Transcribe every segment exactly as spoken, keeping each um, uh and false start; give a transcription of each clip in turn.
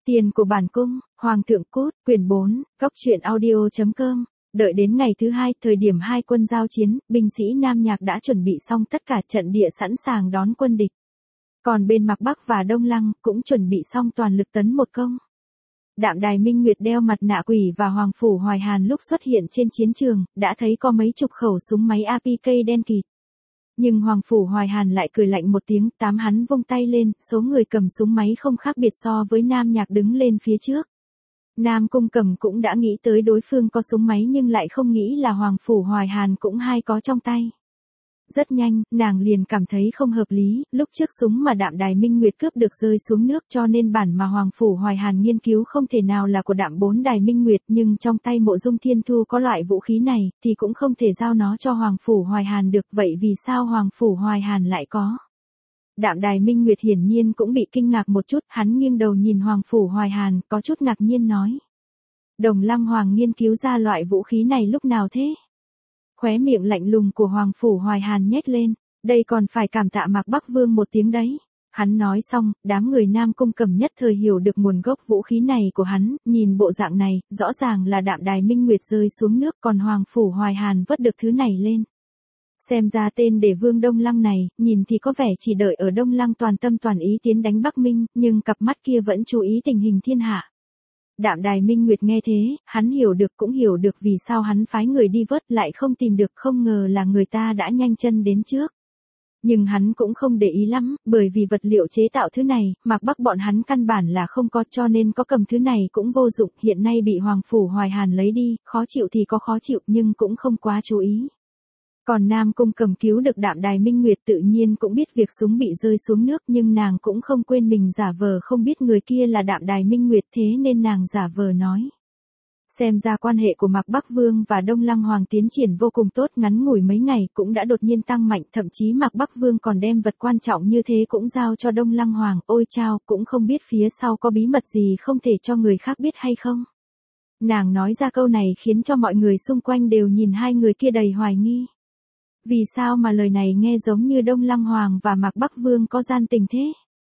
Tiền của bản cung, Hoàng thượng cút, quyển bốn, góc truyện audio.com. Đợi đến ngày thứ hai, thời điểm hai quân giao chiến, binh sĩ Nam Nhạc đã chuẩn bị xong tất cả trận địa sẵn sàng đón quân địch. Còn bên Mạc Bắc và Đông Lăng cũng chuẩn bị xong toàn lực tấn một công. Đạm Đài Minh Nguyệt đeo mặt nạ quỷ và Hoàng Phủ Hoài Hàn lúc xuất hiện trên chiến trường, đã thấy có mấy chục khẩu súng máy a pê ca đen kịt. Nhưng Hoàng Phủ Hoài Hàn lại cười lạnh một tiếng, tám hắn vung tay lên, số người cầm súng máy không khác biệt so với Nam Nhạc đứng lên phía trước. Nam Cung Cầm cũng đã nghĩ tới đối phương có súng máy nhưng lại không nghĩ là Hoàng Phủ Hoài Hàn cũng hai có trong tay. Rất nhanh, nàng liền cảm thấy không hợp lý, lúc trước súng mà Đạm Đài Minh Nguyệt cướp được rơi xuống nước cho nên bản mà Hoàng Phủ Hoài Hàn nghiên cứu không thể nào là của Đạm Bốn Đài Minh Nguyệt, nhưng trong tay Mộ Dung Thiên Thu có loại vũ khí này, thì cũng không thể giao nó cho Hoàng Phủ Hoài Hàn được, vậy vì sao Hoàng Phủ Hoài Hàn lại có? Đạm Đài Minh Nguyệt hiển nhiên cũng bị kinh ngạc một chút, hắn nghiêng đầu nhìn Hoàng Phủ Hoài Hàn, có chút ngạc nhiên nói. Đồng Lăng Hoàng nghiên cứu ra loại vũ khí này lúc nào thế? Khóe miệng lạnh lùng của Hoàng Phủ Hoài Hàn nhếch lên, đây còn phải cảm tạ Mạc Bắc Vương một tiếng đấy. Hắn nói xong, đám người Nam Cung Cầm nhất thời hiểu được nguồn gốc vũ khí này của hắn, nhìn bộ dạng này, rõ ràng là Đạm Đài Minh Nguyệt rơi xuống nước còn Hoàng Phủ Hoài Hàn vớt được thứ này lên. Xem ra tên Đề Vương Đông Lăng này, nhìn thì có vẻ chỉ đợi ở Đông Lăng toàn tâm toàn ý tiến đánh Bắc Minh, nhưng cặp mắt kia vẫn chú ý tình hình thiên hạ. Đạm Đài Minh Nguyệt nghe thế, hắn hiểu được cũng hiểu được vì sao hắn phái người đi vớt lại không tìm được, không ngờ là người ta đã nhanh chân đến trước. Nhưng hắn cũng không để ý lắm, bởi vì vật liệu chế tạo thứ này, Mạc Bắc bọn hắn căn bản là không có, cho nên có cầm thứ này cũng vô dụng, hiện nay bị Hoàng Phủ Hoài Hàn lấy đi, khó chịu thì có khó chịu nhưng cũng không quá chú ý. Còn Nam Cung Cầm cứu được Đạm Đài Minh Nguyệt tự nhiên cũng biết việc súng bị rơi xuống nước, nhưng nàng cũng không quên mình giả vờ không biết người kia là Đạm Đài Minh Nguyệt, thế nên nàng giả vờ nói. Xem ra quan hệ của Mạc Bắc Vương và Đông Lăng Hoàng tiến triển vô cùng tốt, ngắn ngủi mấy ngày cũng đã đột nhiên tăng mạnh, thậm chí Mạc Bắc Vương còn đem vật quan trọng như thế cũng giao cho Đông Lăng Hoàng, ôi chao, cũng không biết phía sau có bí mật gì không thể cho người khác biết hay không. Nàng nói ra câu này khiến cho mọi người xung quanh đều nhìn hai người kia đầy hoài nghi. Vì sao mà lời này nghe giống như Đông Lăng Hoàng và Mạc Bắc Vương có gian tình thế?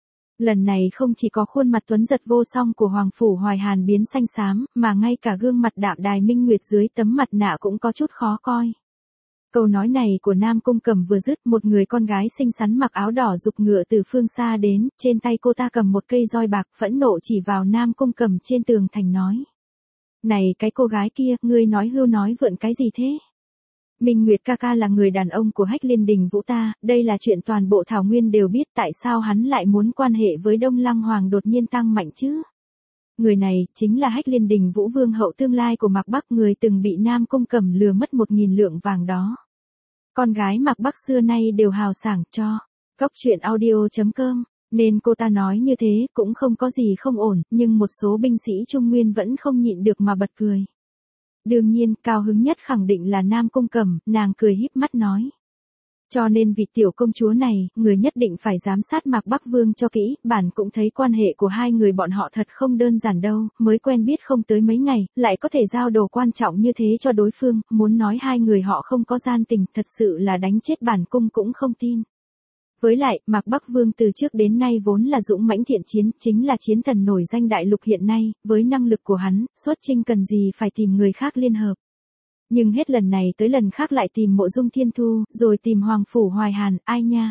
Lần này không chỉ có khuôn mặt tuấn giật vô song của Hoàng Phủ Hoài Hàn biến xanh xám, mà ngay cả gương mặt Đạm Đài Minh Nguyệt dưới tấm mặt nạ cũng có chút khó coi. Câu nói này của Nam Cung Cầm vừa dứt, một người con gái xinh xắn mặc áo đỏ giục ngựa từ phương xa đến, trên tay cô ta cầm một cây roi bạc, phẫn nộ chỉ vào Nam Cung Cầm trên tường thành nói. Này cái cô gái kia, ngươi nói hưu nói vượn cái gì thế? Minh Nguyệt ca ca là người đàn ông của Hách Liên Đình Vũ ta, đây là chuyện toàn bộ Thảo Nguyên đều biết, tại sao hắn lại muốn quan hệ với Đông Lăng Hoàng đột nhiên tăng mạnh chứ? Người này, chính là Hách Liên Đình Vũ vương hậu tương lai của Mạc Bắc, người từng bị Nam Cung Cầm lừa mất một nghìn lượng vàng đó. Con gái Mạc Bắc xưa nay đều hào sảng cho. Góc truyện audio.com, nên cô ta nói như thế cũng không có gì không ổn, nhưng một số binh sĩ Trung Nguyên vẫn không nhịn được mà bật cười. Đương nhiên, cao hứng nhất khẳng định là Nam Cung Cầm, nàng cười híp mắt nói. Cho nên vị tiểu công chúa này, người nhất định phải giám sát Mạc Bắc Vương cho kỹ, bản cũng thấy quan hệ của hai người bọn họ thật không đơn giản đâu, mới quen biết không tới mấy ngày, lại có thể giao đồ quan trọng như thế cho đối phương, muốn nói hai người họ không có gian tình, thật sự là đánh chết bản cung cũng không tin. Với lại, Mạc Bắc Vương từ trước đến nay vốn là dũng mãnh thiện chiến, chính là chiến thần nổi danh đại lục hiện nay, với năng lực của hắn, xuất chinh cần gì phải tìm người khác liên hợp. Nhưng hết lần này tới lần khác lại tìm Mộ Dung Thiên Thu, rồi tìm Hoàng Phủ Hoài Hàn, ai nha?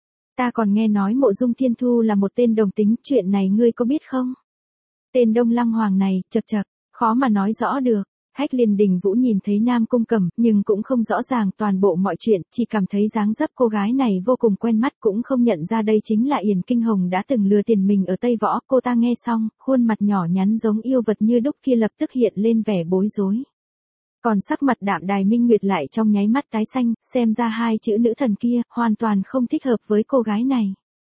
Ta còn nghe nói Mộ Dung Thiên Thu là một tên đồng tính, chuyện này ngươi có biết không? Tên Đông Lăng Hoàng này, chật chật, khó mà nói rõ được. Hách Liên Đình Vũ nhìn thấy Nam Cung Cầm, nhưng cũng không rõ ràng toàn bộ mọi chuyện, chỉ cảm thấy dáng dấp cô gái này vô cùng quen mắt, cũng không nhận ra đây chính là Yển Kinh Hồng đã từng lừa tiền mình ở Tây Võ. Cô ta nghe xong, khuôn mặt nhỏ nhắn giống yêu vật như đúc kia lập tức hiện lên vẻ bối rối. Còn sắc mặt Đạm Đài Minh Nguyệt lại trong nháy mắt tái xanh, xem ra hai chữ nữ thần kia hoàn toàn không thích hợp với cô gái này.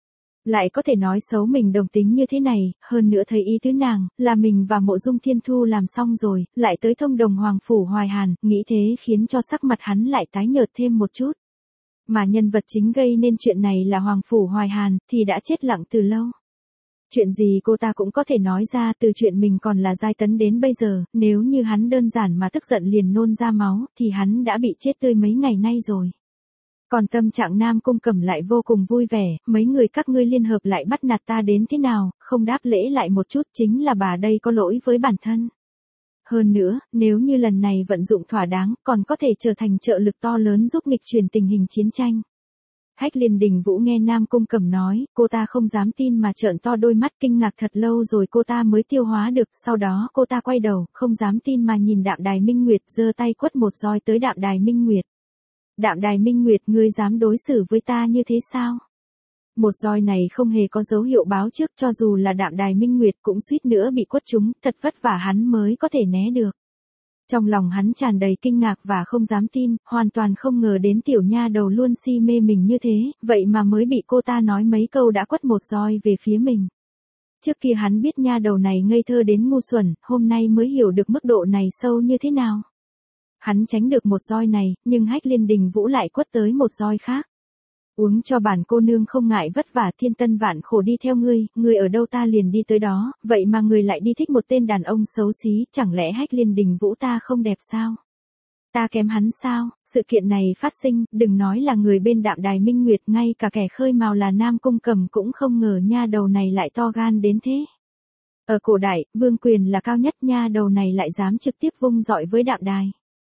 Lại có thể nói xấu mình đồng tính như thế này, hơn nữa thấy ý tứ nàng, là mình và Mộ Dung Thiên Thu làm xong rồi, lại tới thông đồng Hoàng Phủ Hoài Hàn, nghĩ thế khiến cho sắc mặt hắn lại tái nhợt thêm một chút. Mà nhân vật chính gây nên chuyện này là Hoàng Phủ Hoài Hàn, thì đã chết lặng từ lâu. Chuyện gì cô ta cũng có thể nói ra, từ chuyện mình còn là giai tấn đến bây giờ, nếu như hắn đơn giản mà tức giận liền nôn ra máu, thì hắn đã bị chết tươi mấy ngày nay rồi. Còn tâm trạng Nam Cung Cẩm lại vô cùng vui vẻ, mấy người các ngươi liên hợp lại bắt nạt ta đến thế nào, không đáp lễ lại một chút chính là bà đây có lỗi với bản thân. Hơn nữa, nếu như lần này vận dụng thỏa đáng, còn có thể trở thành trợ lực to lớn giúp nghịch chuyển tình hình chiến tranh. Hách Liên Đình Vũ nghe Nam Cung Cẩm nói, cô ta không dám tin mà trợn to đôi mắt kinh ngạc thật lâu rồi cô ta mới tiêu hóa được, sau đó cô ta quay đầu, không dám tin mà nhìn Đạm Đài Minh Nguyệt giơ tay quất một roi tới Đạm Đài Minh Nguyệt. Đạm Đài Minh Nguyệt, ngươi dám đối xử với ta như thế sao? Một roi này không hề có dấu hiệu báo trước, cho dù là Đạm Đài Minh Nguyệt cũng suýt nữa bị quất trúng, thật vất vả hắn mới có thể né được. Trong lòng hắn tràn đầy kinh ngạc và không dám tin, hoàn toàn không ngờ đến tiểu nha đầu luôn si mê mình như thế, vậy mà mới bị cô ta nói mấy câu đã quất một roi về phía mình. Trước kia hắn biết nha đầu này ngây thơ đến ngu xuẩn, hôm nay mới hiểu được mức độ này sâu như thế nào. Hắn tránh được một roi này, nhưng Hách Liên Đình Vũ lại quất tới một roi khác. Uống cho bản cô nương không ngại vất vả, thiên tân vạn khổ đi theo ngươi, ngươi ở đâu ta liền đi tới đó, vậy mà ngươi lại đi thích một tên đàn ông xấu xí, chẳng lẽ Hách Liên Đình Vũ ta không đẹp sao? Ta kém hắn sao? Sự kiện này phát sinh, đừng nói là người bên Đạm Đài Minh Nguyệt, ngay cả kẻ khơi mào là Nam Cung Cẩm cũng không ngờ nha đầu này lại to gan đến thế. Ở cổ đại, vương quyền là cao nhất, nha đầu này lại dám trực tiếp vung dọi với Đạm Đài.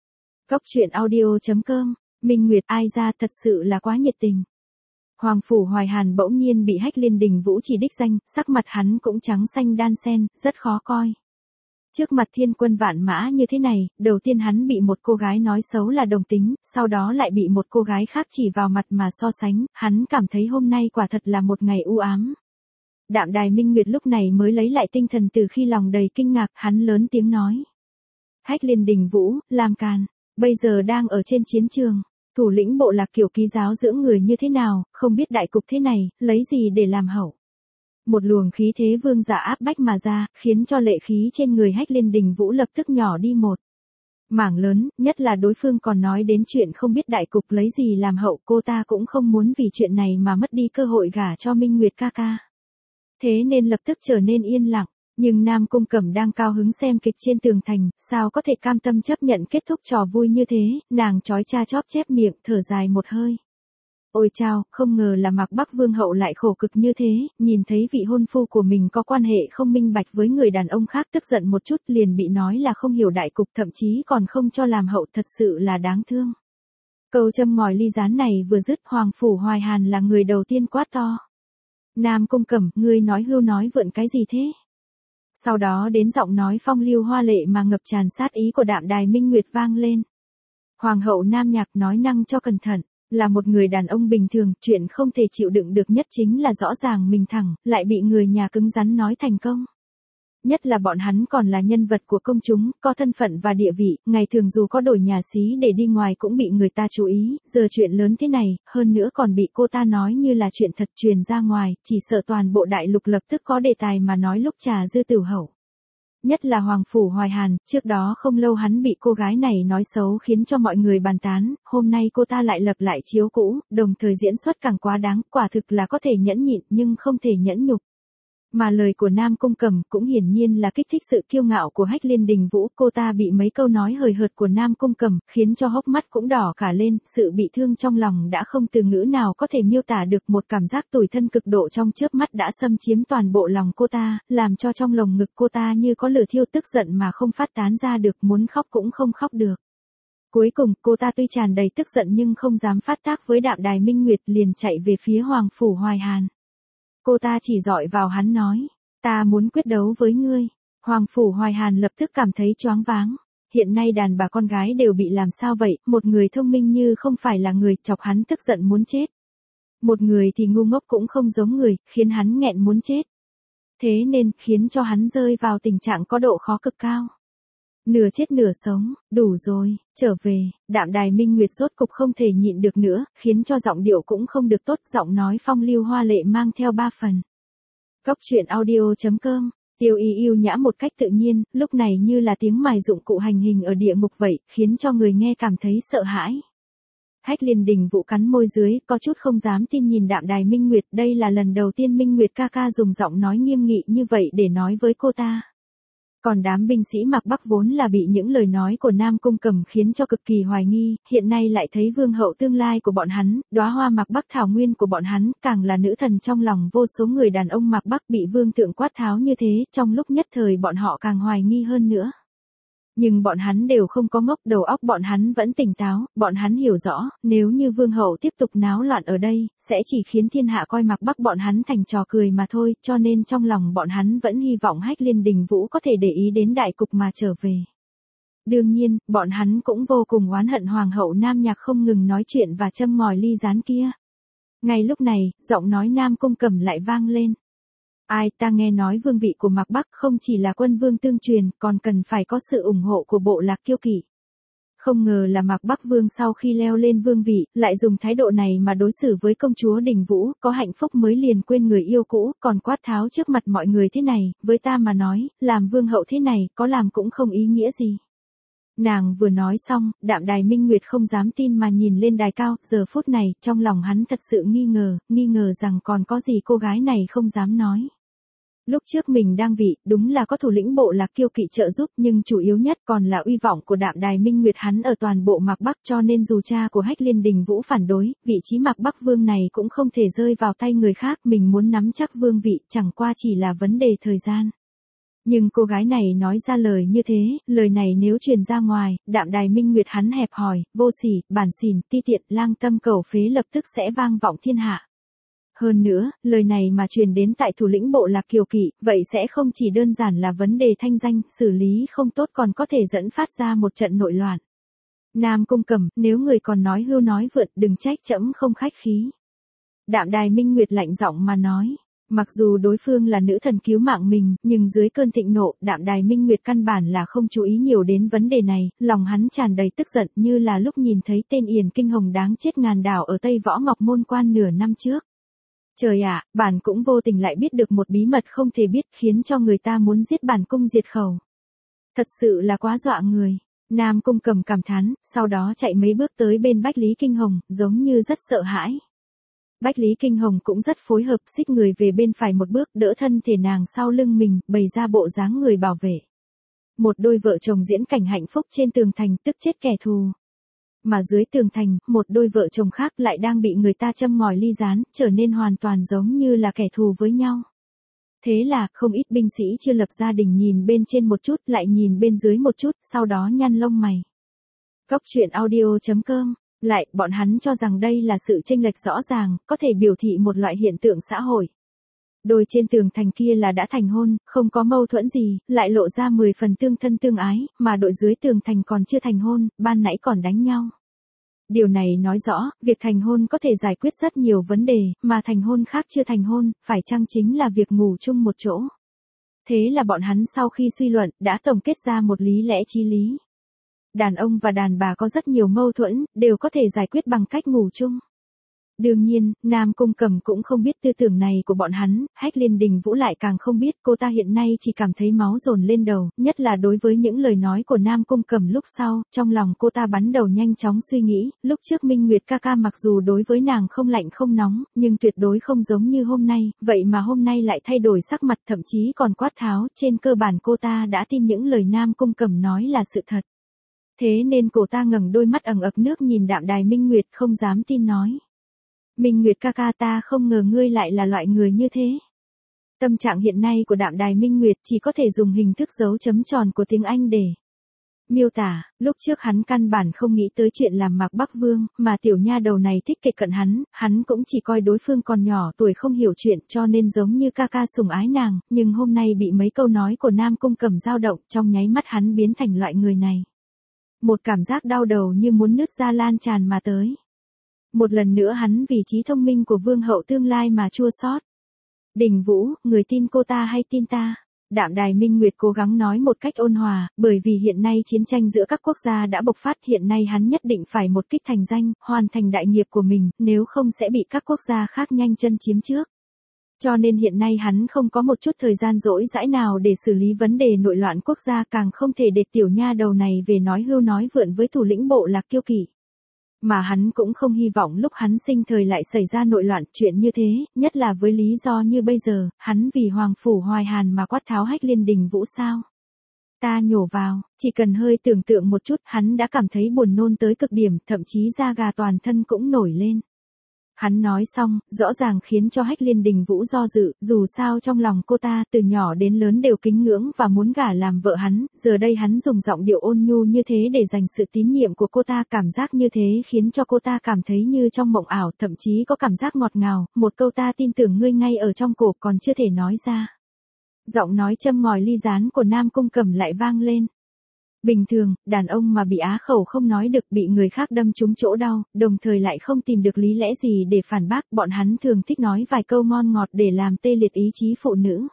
Góc truyện audio chấm com, Minh Nguyệt ai ra thật sự là quá nhiệt tình. Hoàng Phủ Hoài Hàn bỗng nhiên bị Hách Liên Đình Vũ chỉ đích danh, sắc mặt hắn cũng trắng xanh đan xen, rất khó coi. Trước mặt thiên quân vạn mã như thế này, đầu tiên hắn bị một cô gái nói xấu là đồng tính, sau đó lại bị một cô gái khác chỉ vào mặt mà so sánh, hắn cảm thấy hôm nay quả thật là một ngày u ám. Đạm Đài Minh Nguyệt lúc này mới lấy lại tinh thần từ khi lòng đầy kinh ngạc, hắn lớn tiếng nói. Hách Liên Đình Vũ, làm càn, bây giờ đang ở trên chiến trường. Thủ lĩnh bộ lạc Kiều Ký giáo dưỡng người như thế nào, không biết đại cục thế này, lấy gì để làm hậu. Một luồng khí thế vương giả áp bách mà ra, khiến cho lệ khí trên người Hách Liên Đình Vũ lập tức nhỏ đi một mảng lớn, nhất là đối phương còn nói đến chuyện không biết đại cục lấy gì làm hậu, cô ta cũng không muốn vì chuyện này mà mất đi cơ hội gả cho Minh Nguyệt ca ca. Thế nên lập tức trở nên yên lặng. Nhưng Nam Cung Cẩm đang cao hứng xem kịch trên tường thành, sao có thể cam tâm chấp nhận kết thúc trò vui như thế, nàng chói cha chóp chép miệng, thở dài một hơi. Ôi chao, không ngờ là Mạc Bắc Vương hậu lại khổ cực như thế, nhìn thấy vị hôn phu của mình có quan hệ không minh bạch với người đàn ông khác, tức giận một chút liền bị nói là không hiểu đại cục, thậm chí còn không cho làm hậu, thật sự là đáng thương. Câu châm ngòi ly gián này vừa dứt, Hoàng Phủ Hoài Hàn là người đầu tiên quát to. Nam Cung Cẩm, ngươi nói hưu nói vượn cái gì thế? Sau đó đến giọng nói phong lưu hoa lệ mà ngập tràn sát ý của Đạm Đài Minh Nguyệt vang lên. Hoàng hậu Nam Nhạc nói năng cho cẩn thận, là một người đàn ông bình thường, chuyện không thể chịu đựng được nhất chính là rõ ràng mình thẳng, lại bị người nhà cứng rắn nói thành công. Nhất là bọn hắn còn là nhân vật của công chúng, có thân phận và địa vị, ngày thường dù có đổi nhà xí để đi ngoài cũng bị người ta chú ý, giờ chuyện lớn thế này, hơn nữa còn bị cô ta nói như là chuyện thật truyền ra ngoài, chỉ sợ toàn bộ đại lục lập tức có đề tài mà nói lúc trà dư tửu hậu. Nhất là Hoàng Phủ Hoài Hàn, trước đó không lâu hắn bị cô gái này nói xấu khiến cho mọi người bàn tán, hôm nay cô ta lại lập lại chiếu cũ, đồng thời diễn xuất càng quá đáng, quả thực là có thể nhẫn nhịn nhưng không thể nhẫn nhục. Mà lời của Nam Cung Cẩm cũng hiển nhiên là kích thích sự kiêu ngạo của Hách Liên Đình Vũ, cô ta bị mấy câu nói hời hợt của Nam Cung Cẩm, khiến cho hốc mắt cũng đỏ cả lên, sự bị thương trong lòng đã không từ ngữ nào có thể miêu tả được, một cảm giác tủi thân cực độ trong chớp mắt đã xâm chiếm toàn bộ lòng cô ta, làm cho trong lồng ngực cô ta như có lửa thiêu, tức giận mà không phát tán ra được, muốn khóc cũng không khóc được. Cuối cùng, cô ta tuy tràn đầy tức giận nhưng không dám phát tác với Đạm Đài Minh Nguyệt, liền chạy về phía Hoàng Phủ Hoài Hàn. Cô ta chỉ dọi vào hắn nói, ta muốn quyết đấu với ngươi. Hoàng Phủ Hoài Hàn lập tức cảm thấy choáng váng. Hiện nay đàn bà con gái đều bị làm sao vậy, một người thông minh như không phải là người, chọc hắn tức giận muốn chết. Một người thì ngu ngốc cũng không giống người, khiến hắn nghẹn muốn chết. Thế nên, khiến cho hắn rơi vào tình trạng có độ khó cực cao. Nửa chết nửa sống, đủ rồi, trở về, Đạm Đài Minh Nguyệt rốt cục không thể nhịn được nữa, khiến cho giọng điệu cũng không được tốt, giọng nói phong lưu hoa lệ mang theo ba phần. Góc truyện audio chấm com, Tiêu Y yêu nhã một cách tự nhiên, lúc này như là tiếng mài dụng cụ hành hình ở địa ngục vậy, khiến cho người nghe cảm thấy sợ hãi. Hách Liên Đình Vũ cắn môi dưới, có chút không dám tin nhìn Đạm Đài Minh Nguyệt, đây là lần đầu tiên Minh Nguyệt ca ca dùng giọng nói nghiêm nghị như vậy để nói với cô ta. Còn đám binh sĩ Mạc Bắc vốn là bị những lời nói của Nam Cung Cẩm khiến cho cực kỳ hoài nghi, hiện nay lại thấy vương hậu tương lai của bọn hắn, đóa hoa Mạc Bắc thảo nguyên của bọn hắn, càng là nữ thần trong lòng vô số người đàn ông Mạc Bắc bị vương thượng quát tháo như thế, trong lúc nhất thời bọn họ càng hoài nghi hơn nữa. Nhưng bọn hắn đều không có ngốc, đầu óc bọn hắn vẫn tỉnh táo, bọn hắn hiểu rõ, nếu như vương hậu tiếp tục náo loạn ở đây, sẽ chỉ khiến thiên hạ coi Mạc Bắc bọn hắn thành trò cười mà thôi, cho nên trong lòng bọn hắn vẫn hy vọng Hách Liên Đình Vũ có thể để ý đến đại cục mà trở về. Đương nhiên, bọn hắn cũng vô cùng oán hận hoàng hậu Nam Nhạc không ngừng nói chuyện và châm ngòi ly gián kia. Ngay lúc này, giọng nói Nam Cung Cẩm lại vang lên. Ai, ta nghe nói vương vị của Mạc Bắc không chỉ là quân vương tương truyền, còn cần phải có sự ủng hộ của bộ lạc kiêu kỵ. Không ngờ là Mạc Bắc vương sau khi leo lên vương vị, lại dùng thái độ này mà đối xử với công chúa Đình Vũ, có hạnh phúc mới liền quên người yêu cũ, còn quát tháo trước mặt mọi người thế này, với ta mà nói, làm vương hậu thế này, có làm cũng không ý nghĩa gì. Nàng vừa nói xong, Đạm Đài Minh Nguyệt không dám tin mà nhìn lên đài cao, giờ phút này, trong lòng hắn thật sự nghi ngờ, nghi ngờ rằng còn có gì cô gái này không dám nói. Lúc trước mình đang vị, đúng là có thủ lĩnh bộ lạc kiêu kỵ trợ giúp, nhưng chủ yếu nhất còn là uy vọng của Đạm Đài Minh Nguyệt hắn ở toàn bộ Mạc Bắc, cho nên dù cha của Hách Liên Đình Vũ phản đối, vị trí Mạc Bắc vương này cũng không thể rơi vào tay người khác, mình muốn nắm chắc vương vị, chẳng qua chỉ là vấn đề thời gian. Nhưng cô gái này nói ra lời như thế, lời này nếu truyền ra ngoài, Đạm Đài Minh Nguyệt hắn hẹp hòi, vô sỉ, bản xỉn, ti tiện, lang tâm cầu phế lập tức sẽ vang vọng thiên hạ. Hơn nữa, lời này mà truyền đến tại thủ lĩnh bộ lạc kiều kỵ, vậy sẽ không chỉ đơn giản là vấn đề thanh danh, xử lý không tốt còn có thể dẫn phát ra một trận nội loạn. Nam Cung Cẩm, nếu người còn nói hưu nói vượt, đừng trách trẫm không khách khí. Đạm Đài Minh Nguyệt lạnh giọng mà nói. Mặc dù đối phương là nữ thần cứu mạng mình, nhưng dưới cơn thịnh nộ, Đạm Đài Minh Nguyệt căn bản là không chú ý nhiều đến vấn đề này, lòng hắn tràn đầy tức giận như là lúc nhìn thấy tên Yển Kinh Hồng đáng chết ngàn đảo ở Tây Võ Ngọc Môn Quan nửa năm trước. Trời ạ, bản cũng vô tình lại biết được một bí mật không thể biết khiến cho người ta muốn giết bản cung diệt khẩu. Thật sự là quá dọa người. Nam Cung Cẩm cảm thán, sau đó chạy mấy bước tới bên Bách Lý Kinh Hồng, giống như rất sợ hãi. Bách Lý Kinh Hồng cũng rất phối hợp, xích người về bên phải một bước, đỡ thân thể nàng sau lưng mình, bày ra bộ dáng người bảo vệ. Một đôi vợ chồng diễn cảnh hạnh phúc trên tường thành, tức chết kẻ thù. Mà dưới tường thành, một đôi vợ chồng khác lại đang bị người ta châm ngòi ly gián, trở nên hoàn toàn giống như là kẻ thù với nhau. Thế là, không ít binh sĩ chưa lập gia đình nhìn bên trên một chút, lại nhìn bên dưới một chút, sau đó nhăn lông mày. Góc truyện audio chấm com. Lại, bọn hắn cho rằng đây là sự chênh lệch rõ ràng, có thể biểu thị một loại hiện tượng xã hội. Đôi trên tường thành kia là đã thành hôn, không có mâu thuẫn gì, lại lộ ra mười phần tương thân tương ái, mà đội dưới tường thành còn chưa thành hôn, ban nãy còn đánh nhau. Điều này nói rõ, việc thành hôn có thể giải quyết rất nhiều vấn đề, mà thành hôn khác chưa thành hôn, phải chăng chính là việc ngủ chung một chỗ. Thế là bọn hắn sau khi suy luận, đã tổng kết ra một lý lẽ chí lý. Đàn ông và đàn bà có rất nhiều mâu thuẫn, đều có thể giải quyết bằng cách ngủ chung. Đương nhiên, Nam Cung Cẩm cũng không biết tư tưởng này của bọn hắn, Hách Liên Đình Vũ lại càng không biết, cô ta hiện nay chỉ cảm thấy máu dồn lên đầu, nhất là đối với những lời nói của Nam Cung Cẩm lúc sau, trong lòng cô ta bắn đầu nhanh chóng suy nghĩ, lúc trước Minh Nguyệt ca ca mặc dù đối với nàng không lạnh không nóng, nhưng tuyệt đối không giống như hôm nay, vậy mà hôm nay lại thay đổi sắc mặt thậm chí còn quát tháo, trên cơ bản cô ta đã tin những lời Nam Cung Cẩm nói là sự thật. Thế nên cô ta ngẩng đôi mắt ẩn ực nước nhìn Đạm Đài Minh Nguyệt không dám tin nói. Minh Nguyệt ca ca, ta không ngờ ngươi lại là loại người như thế. Tâm trạng hiện nay của Đạm Đài Minh Nguyệt chỉ có thể dùng hình thức dấu chấm tròn của tiếng Anh để miêu tả. Lúc trước hắn căn bản không nghĩ tới chuyện làm Mạc Bắc Vương, mà tiểu nha đầu này thích kề cận hắn, hắn cũng chỉ coi đối phương còn nhỏ tuổi không hiểu chuyện cho nên giống như ca ca sủng ái nàng, nhưng hôm nay bị mấy câu nói của Nam Cung Cẩm dao động, trong nháy mắt hắn biến thành loại người này. Một cảm giác đau đầu như muốn nứt ra lan tràn mà tới. Một lần nữa hắn vì trí thông minh của vương hậu tương lai mà chua xót. Đình Vũ, người tin cô ta hay tin ta? Đạm Đài Minh Nguyệt cố gắng nói một cách ôn hòa, bởi vì hiện nay chiến tranh giữa các quốc gia đã bộc phát, hiện nay hắn nhất định phải một kích thành danh, hoàn thành đại nghiệp của mình, nếu không sẽ bị các quốc gia khác nhanh chân chiếm trước. Cho nên hiện nay hắn không có một chút thời gian rỗi rãi nào để xử lý vấn đề nội loạn quốc gia, càng không thể để tiểu nha đầu này về nói hưu nói vượn với thủ lĩnh bộ lạc kiêu kỵ. Mà hắn cũng không hy vọng lúc hắn sinh thời lại xảy ra nội loạn chuyện như thế, nhất là với lý do như bây giờ, hắn vì Hoàng Phủ Hoài Hàn mà quát tháo Hách Liên Đình Vũ sao. Ta nhổ vào, chỉ cần hơi tưởng tượng một chút, hắn đã cảm thấy buồn nôn tới cực điểm, thậm chí da gà toàn thân cũng nổi lên. Hắn nói xong, rõ ràng khiến cho Hách Liên Đình Vũ do dự, dù sao trong lòng cô ta, từ nhỏ đến lớn đều kính ngưỡng và muốn gả làm vợ hắn, giờ đây hắn dùng giọng điệu ôn nhu như thế để giành sự tín nhiệm của cô ta, cảm giác như thế khiến cho cô ta cảm thấy như trong mộng ảo, thậm chí có cảm giác ngọt ngào, một câu ta tin tưởng ngươi ngay ở trong cổ còn chưa thể nói ra. Giọng nói châm ngòi ly gián của Nam Cung Cẩm lại vang lên. Bình thường, đàn ông mà bị á khẩu không nói được, bị người khác đâm trúng chỗ đau, đồng thời lại không tìm được lý lẽ gì để phản bác, bọn hắn thường thích nói vài câu ngon ngọt để làm tê liệt ý chí phụ nữ.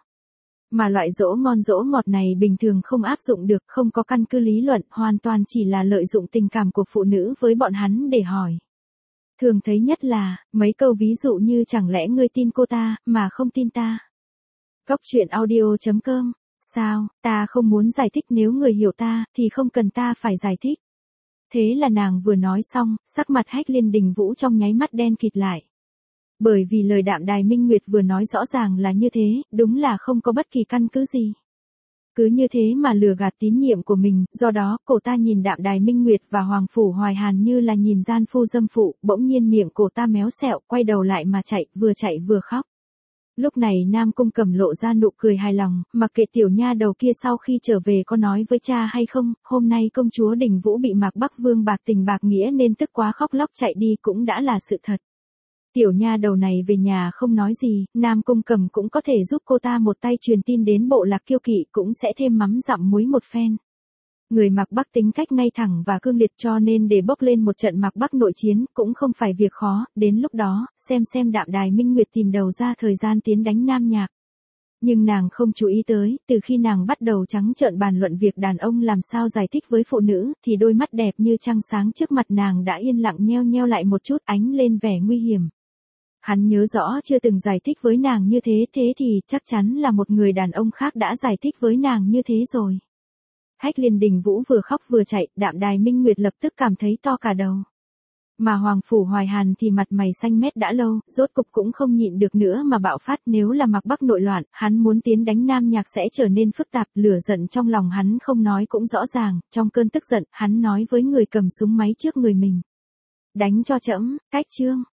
Mà loại dỗ ngon dỗ ngọt này bình thường không áp dụng được, không có căn cứ lý luận, hoàn toàn chỉ là lợi dụng tình cảm của phụ nữ với bọn hắn để hỏi. Thường thấy nhất là, mấy câu ví dụ như chẳng lẽ ngươi tin cô ta, mà không tin ta. Góc truyện audio chấm com. Sao, ta không muốn giải thích, nếu người hiểu ta, thì không cần ta phải giải thích. Thế là nàng vừa nói xong, sắc mặt Hách Liên Đình Vũ trong nháy mắt đen kịt lại. Bởi vì lời Đạm Đài Minh Nguyệt vừa nói rõ ràng là như thế, đúng là không có bất kỳ căn cứ gì. Cứ như thế mà lừa gạt tín nhiệm của mình, do đó, cổ ta nhìn Đạm Đài Minh Nguyệt và Hoàng Phủ Hoài Hàn như là nhìn gian phu dâm phụ, bỗng nhiên miệng cổ ta méo xẹo, quay đầu lại mà chạy, vừa chạy vừa khóc. Lúc này Nam Cung Cẩm lộ ra nụ cười hài lòng, mặc kệ tiểu nha đầu kia sau khi trở về có nói với cha hay không, hôm nay công chúa Đình Vũ bị Mạc Bắc Vương bạc tình bạc nghĩa nên tức quá khóc lóc chạy đi cũng đã là sự thật. Tiểu nha đầu này về nhà không nói gì, Nam Cung Cẩm cũng có thể giúp cô ta một tay truyền tin đến bộ lạc Kiêu Kỵ, cũng sẽ thêm mắm dặm muối một phen. Người Mạc Bắc tính cách ngay thẳng và cương liệt, cho nên để bốc lên một trận Mạc Bắc nội chiến cũng không phải việc khó, đến lúc đó, xem xem Đạm Đài Minh Nguyệt tìm đầu ra thời gian tiến đánh Nam Nhạc. Nhưng nàng không chú ý tới, từ khi nàng bắt đầu trắng trợn bàn luận việc đàn ông làm sao giải thích với phụ nữ, thì đôi mắt đẹp như trăng sáng trước mặt nàng đã yên lặng nheo nheo lại một chút, ánh lên vẻ nguy hiểm. Hắn nhớ rõ chưa từng giải thích với nàng như thế, thế thì chắc chắn là một người đàn ông khác đã giải thích với nàng như thế rồi. Hách Liên Đình Vũ vừa khóc vừa chạy, Đạm Đài Minh Nguyệt lập tức cảm thấy to cả đầu. Mà Hoàng Phủ Hoài Hàn thì mặt mày xanh mét đã lâu, rốt cục cũng không nhịn được nữa mà bạo phát, nếu là Mạc Bắc nội loạn, hắn muốn tiến đánh Nam Nhạc sẽ trở nên phức tạp, lửa giận trong lòng hắn không nói cũng rõ ràng, trong cơn tức giận, hắn nói với người cầm súng máy trước người mình. Đánh cho trẫm, cách chương.